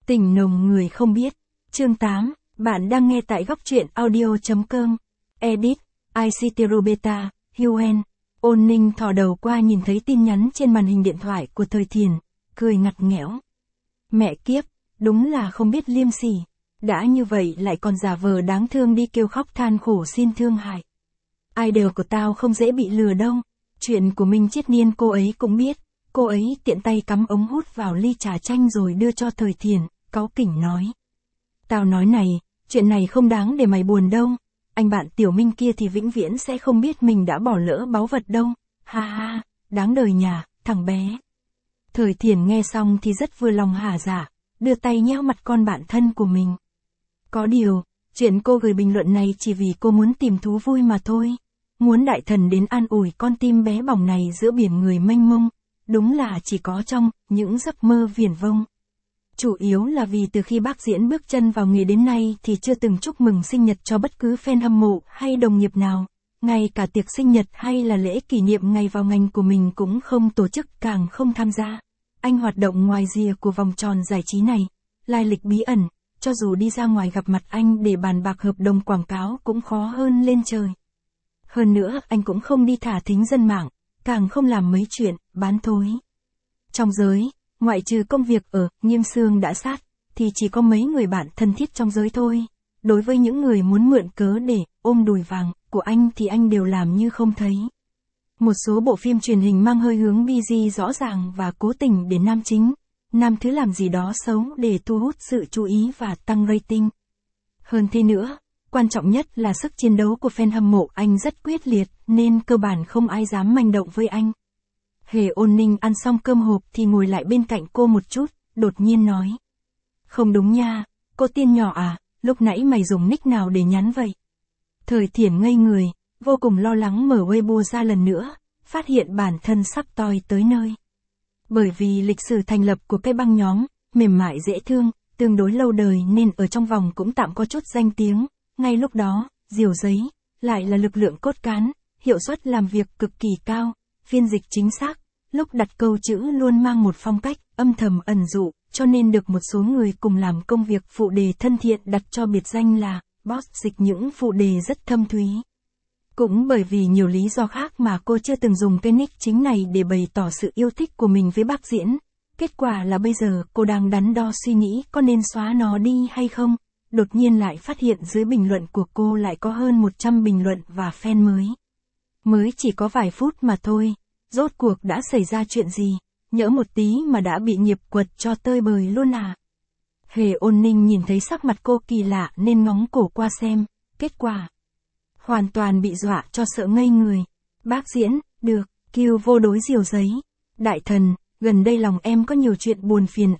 Tình nồng người không biết. Chương 8, bạn đang nghe tại góc truyện audio.com. Edit, ICT Robeta, Huen. Ôn Ninh thò đầu qua nhìn thấy tin nhắn trên màn hình điện thoại của Thời Thiền, cười ngặt nghẽo. Mẹ kiếp, đúng là không biết liêm sỉ. Đã như vậy lại còn giả vờ đáng thương đi kêu khóc than khổ xin thương hại. Idol của tao không dễ bị lừa đâu. Chuyện của Minh Triết Niên cô ấy cũng biết. Cô ấy tiện tay cắm ống hút vào ly trà chanh rồi đưa cho Thời Thiền, cáu kỉnh nói. Tao nói này, chuyện này không đáng để mày buồn đâu. Anh bạn Tiểu Minh kia thì vĩnh viễn sẽ không biết mình đã bỏ lỡ báu vật đâu. Ha ha, đáng đời nhà, thằng bé. Thời Thiền nghe xong thì rất vừa lòng hả dạ, đưa tay nhéo mặt con bạn thân của mình. Có điều, chuyện cô gửi bình luận này chỉ vì cô muốn tìm thú vui mà thôi. Muốn đại thần đến an ủi con tim bé bỏng này giữa biển người mênh mông. Đúng là chỉ có trong những giấc mơ viển vông. Chủ yếu là vì từ khi bác Diễn bước chân vào nghề đến nay thì chưa từng chúc mừng sinh nhật cho bất cứ fan hâm mộ hay đồng nghiệp nào. Ngay cả tiệc sinh nhật hay là lễ kỷ niệm ngày vào ngành của mình cũng không tổ chức, càng không tham gia. Anh hoạt động ngoài rìa của vòng tròn giải trí này, lai lịch bí ẩn, cho dù đi ra ngoài gặp mặt anh để bàn bạc hợp đồng quảng cáo cũng khó hơn lên trời. Hơn nữa anh cũng không đi thả thính dân mạng, càng không làm mấy chuyện bán thối. Trong giới, ngoại trừ công việc ở Nghiêm Xương đã sát, thì chỉ có mấy người bạn thân thiết trong giới thôi. Đối với những người muốn mượn cớ để ôm đùi vàng của anh thì anh đều làm như không thấy. Một số bộ phim truyền hình mang hơi hướng BG rõ ràng và cố tình để nam chính, nam thứ làm gì đó xấu để thu hút sự chú ý và tăng rating. Hơn thế nữa, quan trọng nhất là sức chiến đấu của fan hâm mộ anh rất quyết liệt nên cơ bản không ai dám manh động với anh. Hề Ôn Ninh ăn xong cơm hộp thì ngồi lại bên cạnh cô một chút, đột nhiên nói. Không đúng nha, cô Tiên nhỏ à, lúc nãy mày dùng nick nào để nhắn vậy? Thời Thiển ngây người, vô cùng lo lắng mở Weibo ra lần nữa, phát hiện bản thân sắp toi tới nơi. Bởi vì lịch sử thành lập của cái băng nhóm, mềm mại dễ thương, tương đối lâu đời nên ở trong vòng cũng tạm có chút danh tiếng. Ngay lúc đó, Diều Giấy, lại là lực lượng cốt cán, hiệu suất làm việc cực kỳ cao, phiên dịch chính xác, lúc đặt câu chữ luôn mang một phong cách âm thầm ẩn dụ, cho nên được một số người cùng làm công việc phụ đề thân thiện đặt cho biệt danh là boss dịch, những phụ đề rất thâm thúy. Cũng bởi vì nhiều lý do khác mà cô chưa từng dùng cái nick chính này để bày tỏ sự yêu thích của mình với bác Diễn. Kết quả là bây giờ cô đang đắn đo suy nghĩ có nên xóa nó đi hay không. Đột nhiên lại phát hiện dưới bình luận của cô lại có hơn 100 bình luận và fan mới. Mới chỉ có vài phút mà thôi, rốt cuộc đã xảy ra chuyện gì, nhỡ một tí mà đã bị nghiệp quật cho tơi bời luôn à. Hề Ôn Ninh nhìn thấy sắc mặt cô kỳ lạ nên ngóng cổ qua xem, kết quả. Hoàn toàn bị dọa cho sợ ngây người. Bác Diễn, được, kêu vô đối Diều Giấy. Đại thần, gần đây lòng em có nhiều chuyện buồn phiền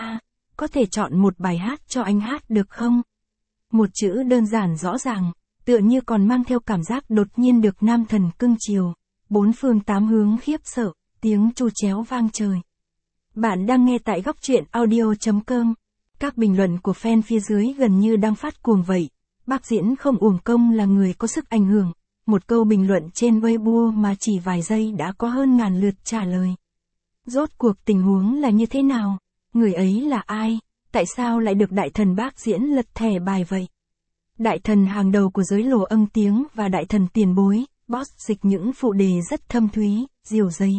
có thể chọn một bài hát cho anh hát được không? Một chữ đơn giản rõ ràng, tựa như còn mang theo cảm giác đột nhiên được nam thần cưng chiều. Bốn phương tám hướng khiếp sợ, tiếng chu chéo vang trời. Bạn đang nghe tại góc truyện audio.com. Các bình luận của fan phía dưới gần như đang phát cuồng vậy. Bác Diễn không uổng công là người có sức ảnh hưởng. Một câu bình luận trên Weibo mà chỉ vài giây đã có hơn ngàn lượt trả lời. Rốt cuộc tình huống là như thế nào? Người ấy là ai? Tại sao lại được đại thần bác Diễn lật thẻ bài vậy? Đại thần hàng đầu của giới lồ âm tiếng và đại thần tiền bối, boss dịch những phụ đề rất thâm thúy, Diều Giấy.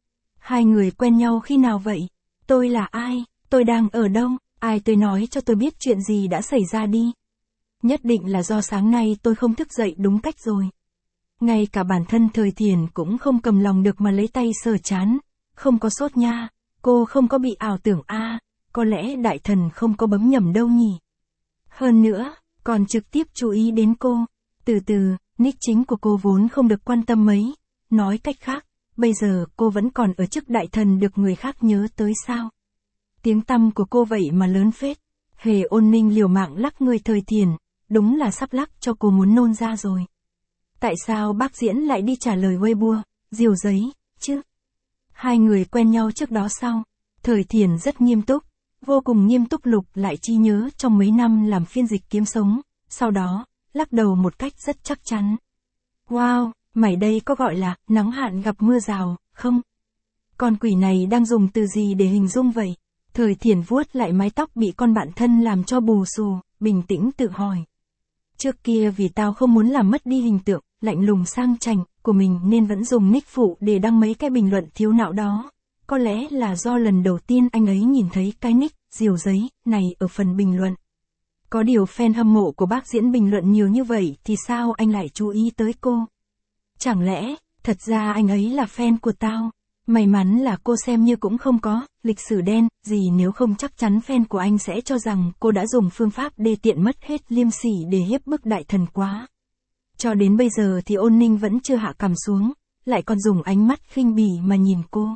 Hai người quen nhau khi nào vậy? Tôi là ai? Tôi đang ở đâu? Ai tôi nói cho tôi biết chuyện gì đã xảy ra đi. Nhất định là do sáng nay tôi không thức dậy đúng cách rồi. Ngay cả bản thân Thời Thiền cũng không cầm lòng được mà lấy tay sờ trán. Không có sốt nha, cô không có bị ảo tưởng có lẽ đại thần không có bấm nhầm đâu nhỉ. Hơn nữa, còn trực tiếp chú ý đến cô. Từ từ, nick chính của cô vốn không được quan tâm mấy. Nói cách khác, bây giờ cô vẫn còn ở chức đại thần được người khác nhớ tới sao? Tiếng tăm của cô vậy mà lớn phết. Hề Ôn Ninh liều mạng lắc người Thời Thiền, đúng là sắp lắc cho cô muốn nôn ra rồi. Tại sao bác Diễn lại đi trả lời Weibo, Diều Giấy, chứ? Hai người quen nhau trước đó sao? Thời Thiền rất nghiêm túc, vô cùng nghiêm túc lục lại trí nhớ trong mấy năm làm phiên dịch kiếm sống, sau đó, lắc đầu một cách rất chắc chắn. Wow, mày đây có gọi là nắng hạn gặp mưa rào, không? Con quỷ này đang dùng từ gì để hình dung vậy? Thời Thiền vuốt lại mái tóc bị con bạn thân làm cho bù xù, bình tĩnh tự hỏi. Trước kia vì tao không muốn làm mất đi hình tượng, lạnh lùng sang chảnh của mình nên vẫn dùng nick phụ để đăng mấy cái bình luận thiếu não đó. Có lẽ là do lần đầu tiên anh ấy nhìn thấy cái nick, Diều Giấy, này ở phần bình luận. Có điều fan hâm mộ của bác Diễn bình luận nhiều như vậy thì sao anh lại chú ý tới cô? Chẳng lẽ, thật ra anh ấy là fan của tao? May mắn là cô xem như cũng không có lịch sử đen gì, nếu không chắc chắn fan của anh sẽ cho rằng cô đã dùng phương pháp đê tiện mất hết liêm sỉ để hiếp bức đại thần quá. Cho đến bây giờ thì Ôn Ninh vẫn chưa hạ cằm xuống, lại còn dùng ánh mắt khinh bỉ mà nhìn cô.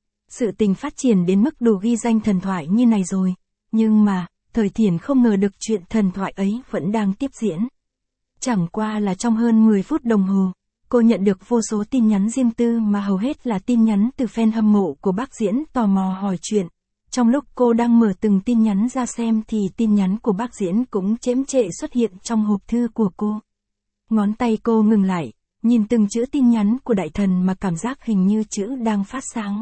Sự tình phát triển đến mức đủ ghi danh thần thoại như này rồi, nhưng mà, Thời Thiền không ngờ được chuyện thần thoại ấy vẫn đang tiếp diễn. Chẳng qua là trong hơn 10 phút đồng hồ, cô nhận được vô số tin nhắn riêng tư mà hầu hết là tin nhắn từ fan hâm mộ của bác Diễn tò mò hỏi chuyện. Trong lúc cô đang mở từng tin nhắn ra xem thì tin nhắn của bác Diễn cũng chễm chệ xuất hiện trong hộp thư của cô. Ngón tay cô ngừng lại, nhìn từng chữ tin nhắn của đại thần mà cảm giác hình như chữ đang phát sáng.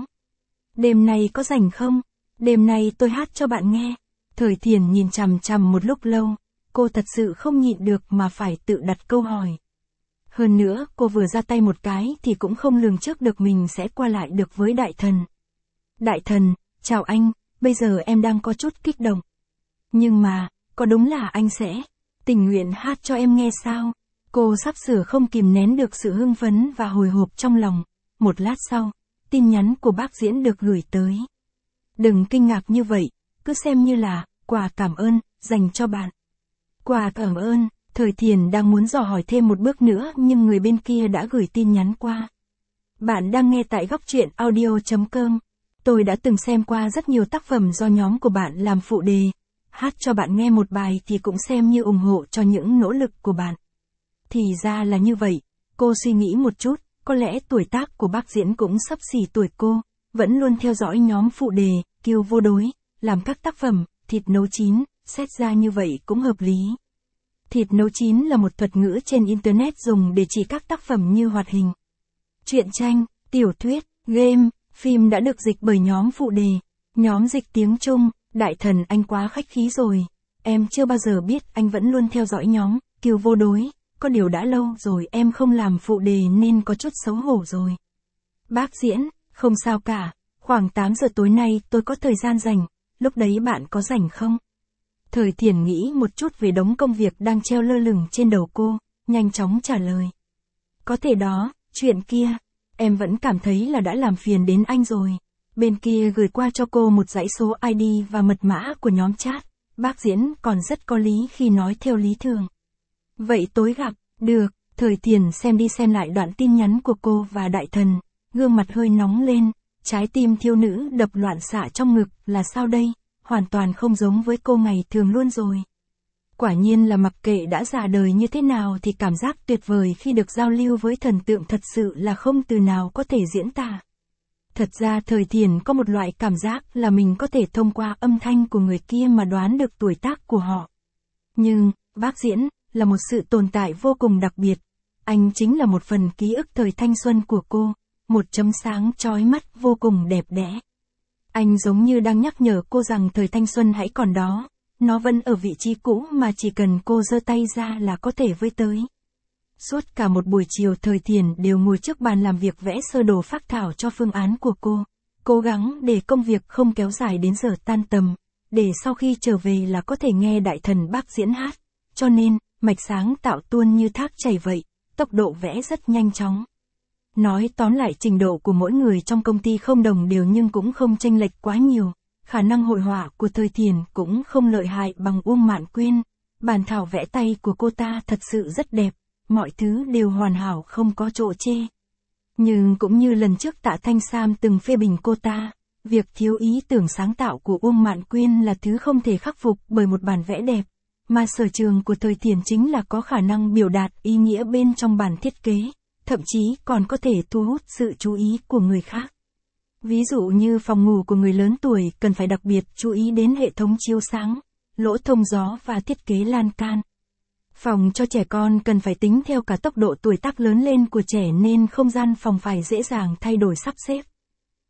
Đêm nay có rảnh không? Đêm nay tôi hát cho bạn nghe. Thời Thiền nhìn chằm chằm một lúc lâu, cô thật sự không nhịn được mà phải tự đặt câu hỏi. Hơn nữa, cô vừa ra tay một cái thì cũng không lường trước được mình sẽ qua lại được với đại thần. Đại thần, chào anh, bây giờ em đang có chút kích động. Nhưng mà, có đúng là anh sẽ tình nguyện hát cho em nghe sao? Cô sắp sửa không kìm nén được sự hưng phấn và hồi hộp trong lòng. Một lát sau, tin nhắn của bác Diễn được gửi tới. Đừng kinh ngạc như vậy, cứ xem như là quà cảm ơn dành cho bạn. Quà cảm ơn. Thời Thiền đang muốn dò hỏi thêm một bước nữa nhưng người bên kia đã gửi tin nhắn qua. Bạn đang nghe tại góc truyện audio.com. Tôi đã từng xem qua rất nhiều tác phẩm do nhóm của bạn làm phụ đề. Hát cho bạn nghe một bài thì cũng xem như ủng hộ cho những nỗ lực của bạn. Thì ra là như vậy, cô suy nghĩ một chút, có lẽ tuổi tác của bác Diễn cũng xấp xỉ tuổi cô, vẫn luôn theo dõi nhóm phụ đề, Kiêu Vô Đối, làm các tác phẩm, Thịt Nấu Chín, xét ra như vậy cũng hợp lý. Thịt nấu chín là một thuật ngữ trên Internet dùng để chỉ các tác phẩm như hoạt hình, truyện tranh, tiểu thuyết, game, phim đã được dịch bởi nhóm phụ đề. Nhóm dịch tiếng Trung, đại thần anh quá khách khí rồi. Em chưa bao giờ biết anh vẫn luôn theo dõi nhóm, Kiêu Vô Đối, có điều đã lâu rồi em không làm phụ đề nên có chút xấu hổ rồi. Bác Diễn, không sao cả, khoảng 8 giờ tối nay tôi có thời gian rảnh, lúc đấy bạn có rảnh không? Thời Thiền nghĩ một chút về đống công việc đang treo lơ lửng trên đầu cô, nhanh chóng trả lời. Có thể đó, chuyện kia, em vẫn cảm thấy là đã làm phiền đến anh rồi. Bên kia gửi qua cho cô một dãy số ID và mật mã của nhóm chat, bác Diễn còn rất có lý khi nói theo lý thường. Vậy tối gặp, được, Thời Thiền xem đi xem lại đoạn tin nhắn của cô và đại thần, gương mặt hơi nóng lên, trái tim thiếu nữ đập loạn xạ trong ngực, là sao đây? Hoàn toàn không giống với cô ngày thường luôn rồi. Quả nhiên là mặc kệ đã già đời như thế nào thì cảm giác tuyệt vời khi được giao lưu với thần tượng thật sự là không từ nào có thể diễn tả. Thật ra Thời Thiền có một loại cảm giác là mình có thể thông qua âm thanh của người kia mà đoán được tuổi tác của họ. Nhưng, bác Diễn, là một sự tồn tại vô cùng đặc biệt. Anh chính là một phần ký ức thời thanh xuân của cô, một chấm sáng chói mắt vô cùng đẹp đẽ. Anh giống như đang nhắc nhở cô rằng thời thanh xuân hãy còn đó, nó vẫn ở vị trí cũ mà chỉ cần cô giơ tay ra là có thể với tới. Suốt cả một buổi chiều Thời Thiền đều ngồi trước bàn làm việc vẽ sơ đồ phác thảo cho phương án của cô, cố gắng để công việc không kéo dài đến giờ tan tầm, để sau khi trở về là có thể nghe đại thần bác Diễn hát, cho nên, mạch sáng tạo tuôn như thác chảy vậy, tốc độ vẽ rất nhanh chóng. Nói tóm lại trình độ của mỗi người trong công ty không đồng đều nhưng cũng không chênh lệch quá nhiều, khả năng hội họa của Thời Thiền cũng không lợi hại bằng Uông Mạn Quyên, bản thảo vẽ tay của cô ta thật sự rất đẹp, mọi thứ đều hoàn hảo không có chỗ chê. Nhưng cũng như lần trước Tạ Thanh Sam từng phê bình cô ta, việc thiếu ý tưởng sáng tạo của Uông Mạn Quyên là thứ không thể khắc phục bởi một bản vẽ đẹp, mà sở trường của Thời Thiền chính là có khả năng biểu đạt ý nghĩa bên trong bản thiết kế, thậm chí còn có thể thu hút sự chú ý của người khác. Ví dụ như phòng ngủ của người lớn tuổi cần phải đặc biệt chú ý đến hệ thống chiếu sáng, lỗ thông gió và thiết kế lan can. Phòng cho trẻ con cần phải tính theo cả tốc độ tuổi tác lớn lên của trẻ nên không gian phòng phải dễ dàng thay đổi sắp xếp.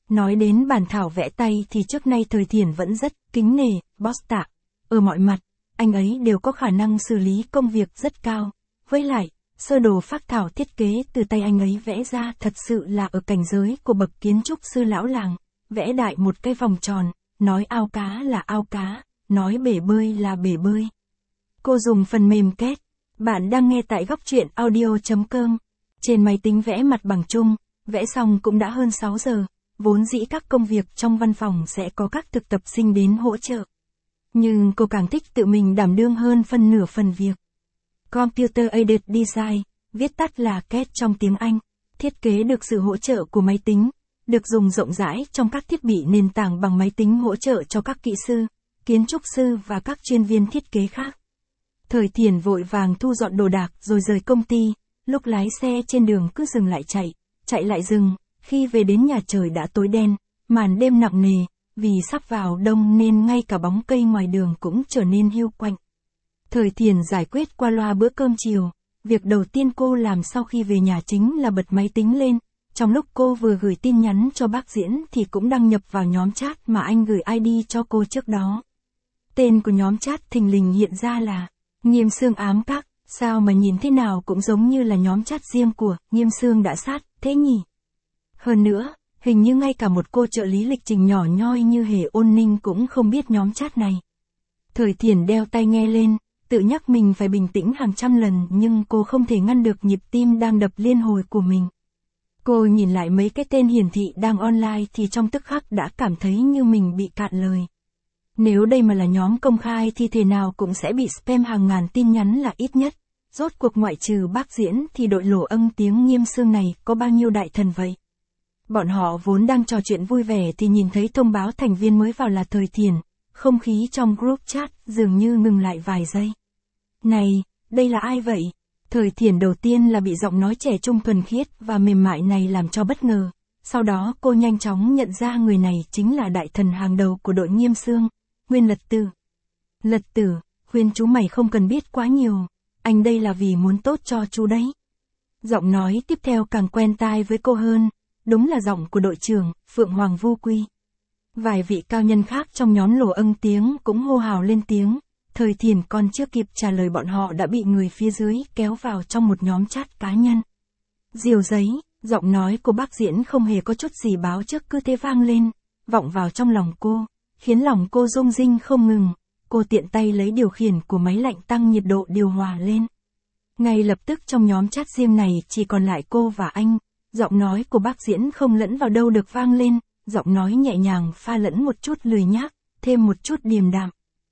Nói đến bản thảo vẽ tay thì trước nay Thời Thiển vẫn rất kính nể, boss Tạ. Ở mọi mặt, anh ấy đều có khả năng xử lý công việc rất cao. Với lại, sơ đồ phác thảo thiết kế từ tay anh ấy vẽ ra thật sự là ở cảnh giới của bậc kiến trúc sư lão làng. Vẽ đại một cái vòng tròn, nói ao cá là ao cá, nói bể bơi là bể bơi. Cô dùng phần mềm Kết. Bạn đang nghe tại góc truyện audio.com. Trên máy tính vẽ mặt bằng chung, vẽ xong cũng đã hơn 6 giờ. Vốn dĩ các công việc trong văn phòng sẽ có các thực tập sinh đến hỗ trợ. Nhưng cô càng thích tự mình đảm đương hơn phân nửa phần việc. Computer Aided Design, viết tắt là CAD trong tiếng Anh, thiết kế được sự hỗ trợ của máy tính, được dùng rộng rãi trong các thiết bị nền tảng bằng máy tính hỗ trợ cho các kỹ sư, kiến trúc sư và các chuyên viên thiết kế khác. Thời Thiển vội vàng thu dọn đồ đạc rồi rời công ty, lúc lái xe trên đường cứ dừng lại chạy lại dừng, khi về đến nhà trời đã tối đen, màn đêm nặng nề, vì sắp vào đông nên ngay cả bóng cây ngoài đường cũng trở nên hiu quạnh. Thời Thiển giải quyết qua loa bữa cơm chiều, việc đầu tiên cô làm sau khi về nhà chính là bật máy tính lên, trong lúc cô vừa gửi tin nhắn cho bác Diễn thì cũng đăng nhập vào nhóm chat mà anh gửi ID cho cô trước đó. Tên của nhóm chat thình lình hiện ra là Nghiêm Sương ám các, sao mà nhìn thế nào cũng giống như là nhóm chat riêng của Nghiêm Sương đã sát, thế nhỉ? Hơn nữa, hình như ngay cả một cô trợ lý lịch trình nhỏ nhoi như Hề Ôn Ninh cũng không biết nhóm chat này. Thời Thiển đeo tai nghe lên, tự nhắc mình phải bình tĩnh hàng trăm lần nhưng cô không thể ngăn được nhịp tim đang đập liên hồi của mình. Cô nhìn lại mấy cái tên hiển thị đang online thì trong tức khắc đã cảm thấy như mình bị cạn lời. Nếu đây mà là nhóm công khai thì thế nào cũng sẽ bị spam hàng ngàn tin nhắn là ít nhất. Rốt cuộc ngoại trừ bác Diễn thì đội lổ âng tiếng Nghiêm Sương này có bao nhiêu đại thần vậy? Bọn họ vốn đang trò chuyện vui vẻ thì nhìn thấy thông báo thành viên mới vào là Thời Thiển, không khí trong group chat dường như ngừng lại vài giây. Này, đây là ai vậy? Thời Thiển đầu tiên là bị giọng nói trẻ trung thuần khiết và mềm mại này làm cho bất ngờ, sau đó cô nhanh chóng nhận ra người này chính là đại thần hàng đầu của đội Nghiêm Sương, Nguyên Lật Tử. Lật Tử, khuyên chú mày không cần biết quá nhiều, anh đây là vì muốn tốt cho chú đấy. Giọng nói tiếp theo càng quen tai với cô hơn, đúng là giọng của đội trưởng, Phượng Hoàng Vu Quy. Vài vị cao nhân khác trong nhóm lồ âng tiếng cũng hô hào lên tiếng, Thời Thiển còn chưa kịp trả lời bọn họ đã bị người phía dưới kéo vào trong một nhóm chat cá nhân. Diều giấy, giọng nói của bác Diễn không hề có chút gì báo trước cứ thế vang lên, vọng vào trong lòng cô, khiến lòng cô rung rinh không ngừng, cô tiện tay lấy điều khiển của máy lạnh tăng nhiệt độ điều hòa lên. Ngay lập tức trong nhóm chat riêng này chỉ còn lại cô và anh, giọng nói của bác Diễn không lẫn vào đâu được vang lên, giọng nói nhẹ nhàng pha lẫn một chút lười nhác, thêm một chút điềm đạm.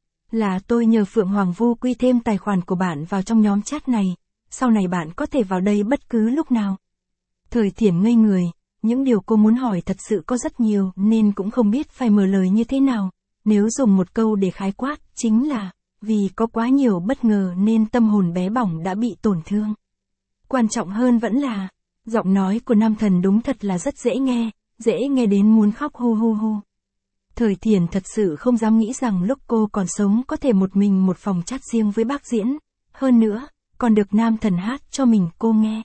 Là tôi nhờ Phượng Hoàng Vu Quy thêm tài khoản của bạn vào trong nhóm chat này, sau này bạn có thể vào đây bất cứ lúc nào. Thời Thiển ngây người, những điều cô muốn hỏi thật sự có rất nhiều nên cũng không biết phải mở lời như thế nào, nếu dùng một câu để khái quát, chính là, vì có quá nhiều bất ngờ nên tâm hồn bé bỏng đã bị tổn thương. Quan trọng hơn vẫn là, giọng nói của nam thần đúng thật là rất dễ nghe đến muốn khóc hu hu hu. Thời Thiển thật sự không dám nghĩ rằng lúc cô còn sống có thể một mình một phòng chat riêng với bác Diễn, hơn nữa, còn được nam thần hát cho mình cô nghe.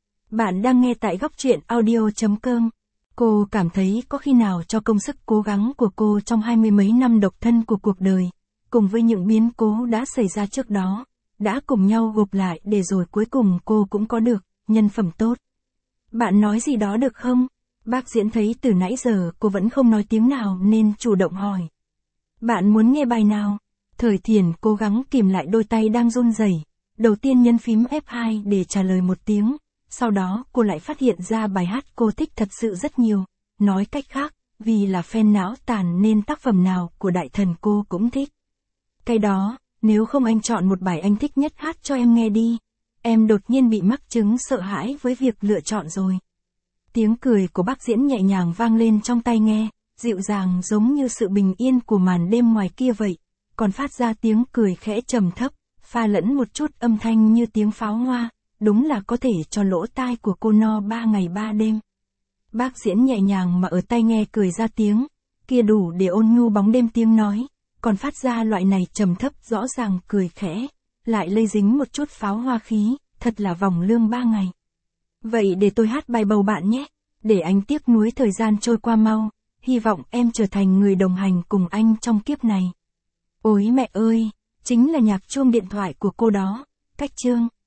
Bạn đang nghe tại góc truyện audio.com. Cô cảm thấy có khi nào cho công sức cố gắng của cô trong 20 mấy năm độc thân của cuộc đời, cùng với những biến cố đã xảy ra trước đó, đã cùng nhau gộp lại để rồi cuối cùng cô cũng có được nhân phẩm tốt. Bạn nói gì đó được không? Bác Diễn thấy từ nãy giờ cô vẫn không nói tiếng nào nên chủ động hỏi. Bạn muốn nghe bài nào? Thời Thiển cố gắng kìm lại đôi tay đang run rẩy, đầu tiên nhấn phím F2 để trả lời một tiếng, sau đó cô lại phát hiện ra bài hát cô thích thật sự rất nhiều, nói cách khác, vì là fan não tàn nên tác phẩm nào của đại thần cô cũng thích. Cái đó, nếu không anh chọn một bài anh thích nhất hát cho em nghe đi. Em đột nhiên bị mắc chứng sợ hãi với việc lựa chọn rồi. Tiếng cười của bác Diễn nhẹ nhàng vang lên trong tai nghe, dịu dàng giống như sự bình yên của màn đêm ngoài kia vậy, còn phát ra tiếng cười khẽ trầm thấp, pha lẫn một chút âm thanh như tiếng pháo hoa, đúng là có thể cho lỗ tai của cô no 3 ngày 3 đêm. Bác Diễn nhẹ nhàng mà ở tai nghe cười ra tiếng, kia đủ để ôn nhu bóng đêm tiếng nói, còn phát ra loại này trầm thấp rõ ràng cười khẽ, lại lây dính một chút pháo hoa khí, thật là vòng lương 3 ngày. Vậy để tôi hát bài bầu bạn nhé, để anh tiếc nuối thời gian trôi qua mau, hy vọng em trở thành người đồng hành cùng anh trong kiếp này. Ôi mẹ ơi, chính là nhạc chuông điện thoại của cô đó. Cách chương.